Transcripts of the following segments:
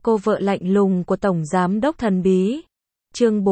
Cô vợ lạnh lùng của Tổng Giám đốc thần bí. Chương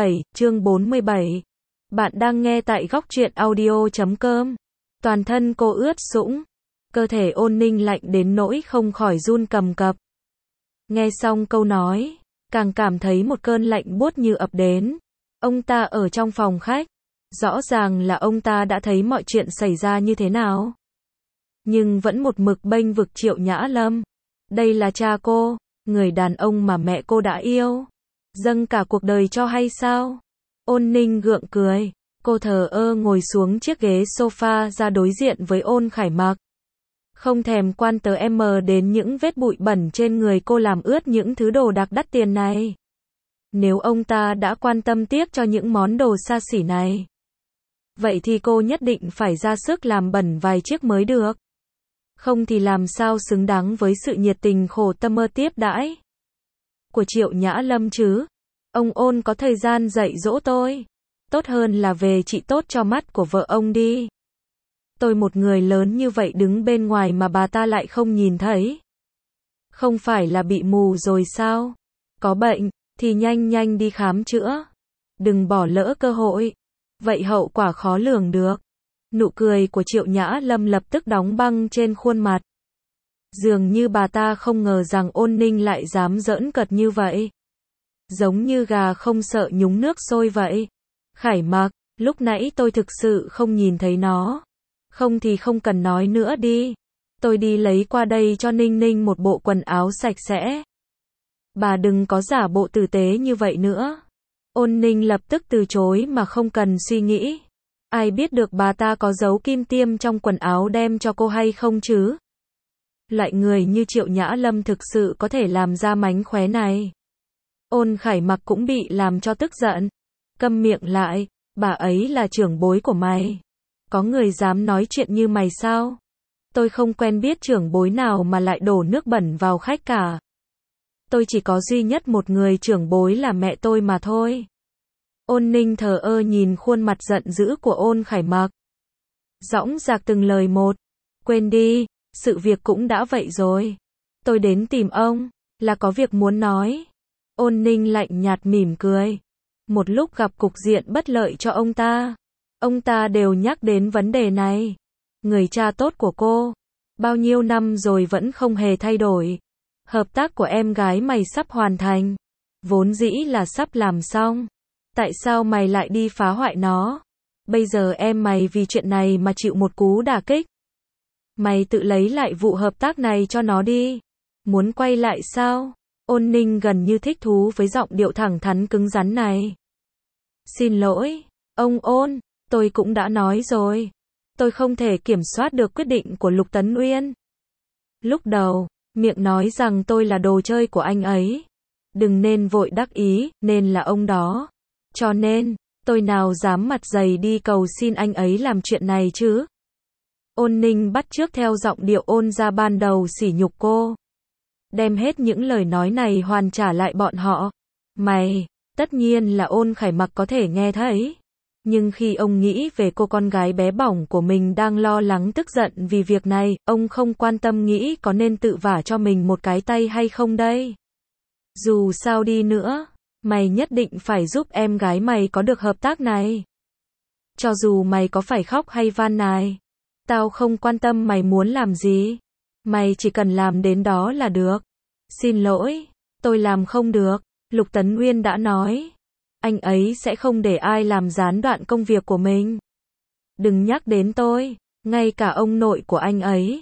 47. Bạn đang nghe tại góc truyện audio.com. Toàn thân cô ướt sũng, cơ thể Ôn Ninh lạnh đến nỗi không khỏi run cầm cập. Nghe xong câu nói, càng cảm thấy một cơn lạnh buốt như ập đến. Ông ta ở trong phòng khách, rõ ràng là ông ta đã thấy mọi chuyện xảy ra như thế nào. Nhưng vẫn một mực bênh vực Triệu Nhã Lâm. Đây là cha cô, người đàn ông mà mẹ cô đã yêu, dâng cả cuộc đời cho hay sao? Ôn Ninh gượng cười, cô thờ ơ ngồi xuống chiếc ghế sofa ra đối diện với Ôn Khải Mặc. Không thèm quan đến những vết bụi bẩn trên người cô làm ướt những thứ đồ đạc đắt tiền này. Nếu ông ta đã quan tâm tiếc cho những món đồ xa xỉ này, vậy thì cô nhất định phải ra sức làm bẩn vài chiếc mới được. Không thì làm sao xứng đáng với sự nhiệt tình khổ tâm mơ tiếp đãi của Triệu Nhã Lâm chứ. Ông Ôn có thời gian dạy dỗ tôi, tốt hơn là về trị tốt cho mắt của vợ ông đi. Tôi một người lớn như vậy đứng bên ngoài mà bà ta lại không nhìn thấy. Không phải là bị mù rồi sao? Có bệnh thì nhanh đi khám chữa, đừng bỏ lỡ cơ hội, vậy hậu quả khó lường được. Nụ cười của Triệu Nhã Lâm lập tức đóng băng trên khuôn mặt. Dường như bà ta không ngờ rằng Ôn Ninh lại dám giỡn cợt như vậy. Giống như gà không sợ nhúng nước sôi vậy. Khải Mặc, lúc nãy tôi thực sự không nhìn thấy nó. Không thì không cần nói nữa đi. Tôi đi lấy qua đây cho Ninh Ninh một bộ quần áo sạch sẽ. Bà đừng có giả bộ tử tế như vậy nữa. Ôn Ninh lập tức từ chối mà không cần suy nghĩ. Ai biết được bà ta có giấu kim tiêm trong quần áo đem cho cô hay không chứ? Loại người như Triệu Nhã Lâm thực sự có thể làm ra mánh khóe này. Ôn Khải Mặc cũng bị làm cho tức giận. Câm miệng lại, bà ấy là trưởng bối của mày. Có người dám nói chuyện như mày sao? Tôi không quen biết trưởng bối nào mà lại đổ nước bẩn vào khách cả. Tôi chỉ có duy nhất một người trưởng bối là mẹ tôi mà thôi. Ôn Ninh thờ ơ nhìn khuôn mặt giận dữ của Ôn Khải Mặc. Dõng dạc từng lời một. Quên đi, sự việc cũng đã vậy rồi. Tôi đến tìm ông, là có việc muốn nói. Ôn Ninh lạnh nhạt mỉm cười. Một lúc gặp cục diện bất lợi cho ông ta đều nhắc đến vấn đề này. Người cha tốt của cô, bao nhiêu năm rồi vẫn không hề thay đổi. Hợp tác của em gái mày sắp hoàn thành. Vốn dĩ là sắp làm xong. Tại sao mày lại đi phá hoại nó? Bây giờ em mày vì chuyện này mà chịu một cú đả kích. Mày tự lấy lại vụ hợp tác này cho nó đi. Muốn quay lại sao? Ôn Ninh gần như thích thú với giọng điệu thẳng thắn cứng rắn này. Xin lỗi, ông Ôn, tôi cũng đã nói rồi. Tôi không thể kiểm soát được quyết định của Lục Tấn Uyên. Lúc đầu, miệng nói rằng tôi là đồ chơi của anh ấy. Đừng nên vội đắc ý, nên là ông đó. Cho nên, tôi nào dám mặt dày đi cầu xin anh ấy làm chuyện này chứ. Ôn Ninh bắt chước theo giọng điệu Ôn ra ban đầu sỉ nhục cô. Đem hết những lời nói này hoàn trả lại bọn họ. Mày, tất nhiên là Ôn Khải Mặc có thể nghe thấy. Nhưng khi ông nghĩ về cô con gái bé bỏng của mình đang lo lắng tức giận vì việc này, ông không quan tâm nghĩ có nên tự vả cho mình một cái tay hay không đây. Dù sao đi nữa, mày nhất định phải giúp em gái mày có được hợp tác này. Cho dù mày có phải khóc hay van nài, tao không quan tâm mày muốn làm gì. Mày chỉ cần làm đến đó là được. Xin lỗi, tôi làm không được. Lục Tấn Uyên đã nói, anh ấy sẽ không để ai làm gián đoạn công việc của mình. Đừng nhắc đến tôi, ngay cả ông nội của anh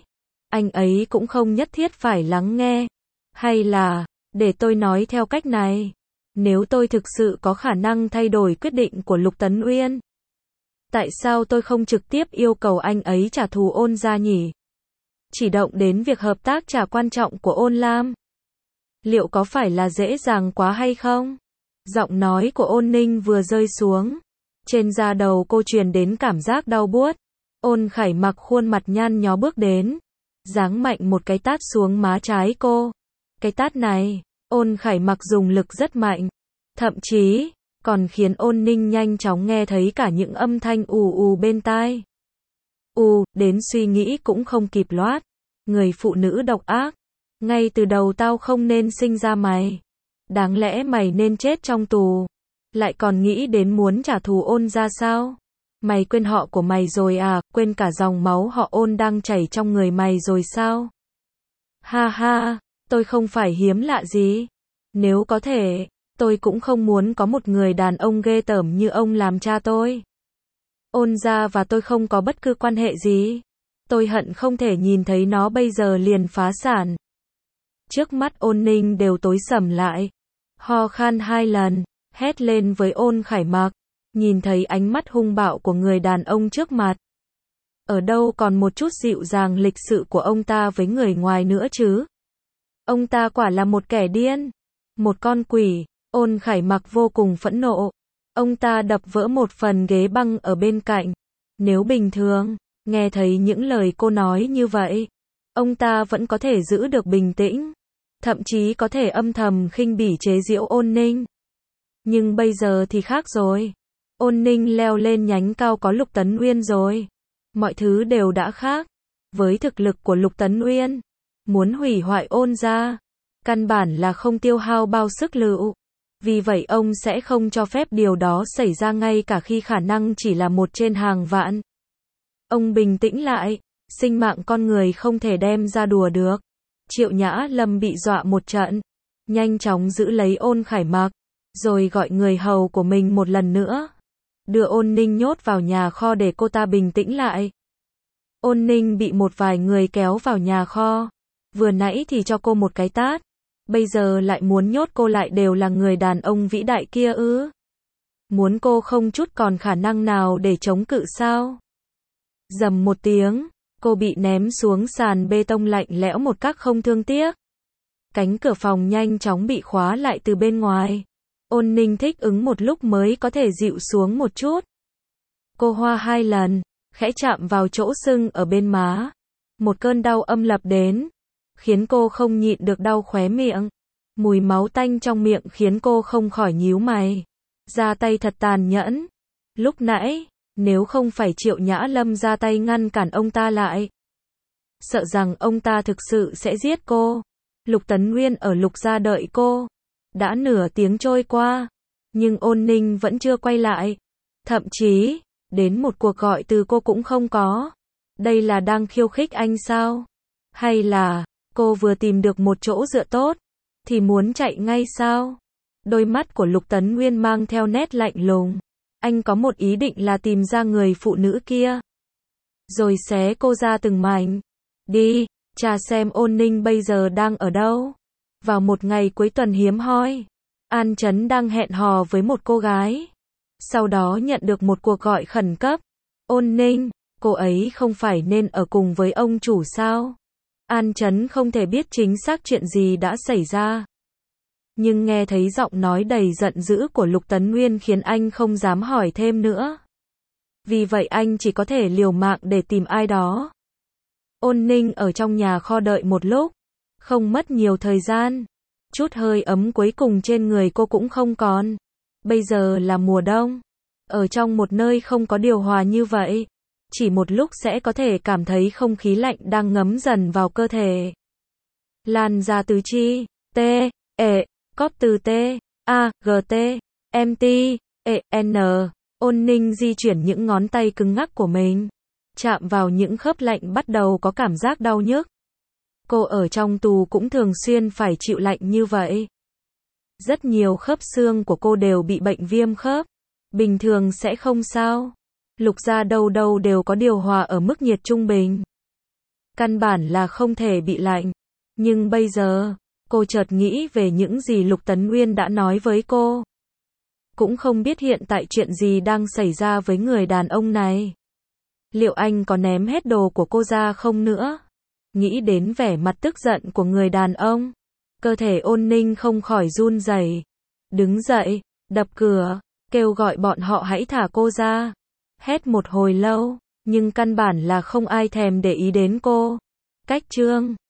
ấy cũng không nhất thiết phải lắng nghe. Hay là, để tôi nói theo cách này, nếu tôi thực sự có khả năng thay đổi quyết định của Lục Tấn Uyên, tại sao tôi không trực tiếp yêu cầu anh ấy trả thù Ôn gia nhỉ? Chỉ động đến việc hợp tác chả quan trọng của Ôn Lam. Liệu có phải là dễ dàng quá hay không? Giọng nói của Ôn Ninh vừa rơi xuống, trên da đầu cô truyền đến cảm giác đau buốt. Ôn Khải Mặc khuôn mặt nhăn nhó bước đến, giáng mạnh một cái tát xuống má trái cô. Cái tát này, Ôn Khải Mặc dùng lực rất mạnh, thậm chí còn khiến Ôn Ninh nhanh chóng nghe thấy cả những âm thanh ù bên tai. Đến suy nghĩ cũng không kịp loát. Người phụ nữ độc ác, Ngay từ đầu tao không nên sinh ra mày. Đáng lẽ mày nên chết trong tù. Lại còn nghĩ đến muốn trả thù Ôn ra sao? Mày quên họ của mày rồi à, quên cả dòng máu họ Ôn đang chảy trong người mày rồi sao? Ha ha, tôi không phải hiếm lạ gì. Nếu có thể, tôi cũng không muốn có một người đàn ông ghê tởm như ông làm cha tôi. Ôn gia và tôi không có bất cứ quan hệ gì. Tôi hận không thể nhìn thấy nó bây giờ liền phá sản. Trước mắt Ôn Ninh đều tối sầm lại. Ho khan 2 lần, hét lên với Ôn Khải Mặc. Nhìn thấy ánh mắt hung bạo của người đàn ông trước mặt. Ở đâu còn một chút dịu dàng lịch sự của ông ta với người ngoài nữa chứ? Ông ta quả là một kẻ điên. Một con quỷ. Ôn Khải Mặc vô cùng phẫn nộ. Ông ta đập vỡ một phần ghế băng ở bên cạnh. Nếu bình thường, nghe thấy những lời cô nói như vậy, ông ta vẫn có thể giữ được bình tĩnh. Thậm chí có thể âm thầm khinh bỉ chế giễu Ôn Ninh. Nhưng bây giờ thì khác rồi. Ôn Ninh leo lên nhánh cao có Lục Tấn Uyên rồi. Mọi thứ đều đã khác. Với thực lực của Lục Tấn Uyên, muốn hủy hoại Ôn gia, căn bản là không tiêu hao bao sức lực. Vì vậy ông sẽ không cho phép điều đó xảy ra ngay cả khi khả năng chỉ là 1 trên hàng vạn. Ông bình tĩnh lại, sinh mạng con người không thể đem ra đùa được. Triệu Nhã Lâm bị dọa một trận, nhanh chóng giữ lấy Ôn Khải Mặc, rồi gọi người hầu của mình một lần nữa. Đưa Ôn Ninh nhốt vào nhà kho để cô ta bình tĩnh lại. Ôn Ninh bị một vài người kéo vào nhà kho. Vừa nãy thì cho cô một cái tát. Bây giờ lại muốn nhốt cô lại, đều là người đàn ông vĩ đại kia ư? Muốn cô không chút còn khả năng nào để chống cự sao? Rầm một tiếng, cô bị ném xuống sàn bê tông lạnh lẽo một cách không thương tiếc. Cánh cửa phòng nhanh chóng bị khóa lại từ bên ngoài. Ôn Ninh thích ứng một lúc mới có thể dịu xuống một chút. Cô hoa 2 lần, khẽ chạm vào chỗ sưng ở bên má. Một cơn đau âm lập đến, khiến cô không nhịn được đau khóe miệng. Mùi máu tanh trong miệng khiến cô không khỏi nhíu mày. Ra tay thật tàn nhẫn. Lúc nãy, nếu không phải Triệu Nhã Lâm ra tay ngăn cản ông ta lại, sợ rằng ông ta thực sự sẽ giết cô. Lục Tấn Nguyên ở Lục gia đợi cô. Đã nửa tiếng trôi qua, nhưng Ôn Ninh vẫn chưa quay lại. Thậm chí, đến một cuộc gọi từ cô cũng không có. Đây là đang khiêu khích anh sao? Hay là, cô vừa tìm được một chỗ dựa tốt, thì muốn chạy ngay sao? Đôi mắt của Lục Tấn Nguyên mang theo nét lạnh lùng. Anh có một ý định là tìm ra người phụ nữ kia, rồi xé cô ra từng mảnh. Đi, tra xem Ôn Ninh bây giờ đang ở đâu. Vào một ngày cuối tuần hiếm hoi, An Chấn đang hẹn hò với một cô gái. Sau đó nhận được một cuộc gọi khẩn cấp. Ôn Ninh, cô ấy không phải nên ở cùng với ông chủ sao? An Chấn không thể biết chính xác chuyện gì đã xảy ra. Nhưng nghe thấy giọng nói đầy giận dữ của Lục Tấn Nguyên khiến anh không dám hỏi thêm nữa. Vì vậy anh chỉ có thể liều mạng để tìm ai đó. Ôn Ninh ở trong nhà kho đợi một lúc. Không mất nhiều thời gian. Chút hơi ấm cuối cùng trên người cô cũng không còn. Bây giờ là mùa đông. Ở trong một nơi không có điều hòa như vậy, chỉ một lúc sẽ có thể cảm thấy không khí lạnh đang ngấm dần vào cơ thể. Lan ra tứ chi, T, E, cóp từ T, A, G, T, M, T, E, N. Ôn Ninh di chuyển những ngón tay cứng ngắc của mình. Chạm vào những khớp lạnh bắt đầu có cảm giác đau nhức. Cô ở trong tù cũng thường xuyên phải chịu lạnh như vậy. Rất nhiều khớp xương của cô đều bị bệnh viêm khớp. Bình thường sẽ không sao. Lục gia đâu đâu đều có điều hòa ở mức nhiệt trung bình. Căn bản là không thể bị lạnh. Nhưng bây giờ, cô chợt nghĩ về những gì Lục Tấn Nguyên đã nói với cô. Cũng không biết hiện tại chuyện gì đang xảy ra với người đàn ông này. Liệu anh có ném hết đồ của cô ra không nữa? Nghĩ đến vẻ mặt tức giận của người đàn ông, cơ thể Ôn Ninh không khỏi run rẩy. Đứng dậy, đập cửa, kêu gọi bọn họ hãy thả cô ra. Hét một hồi lâu, nhưng căn bản là không ai thèm để ý đến cô. Cách chương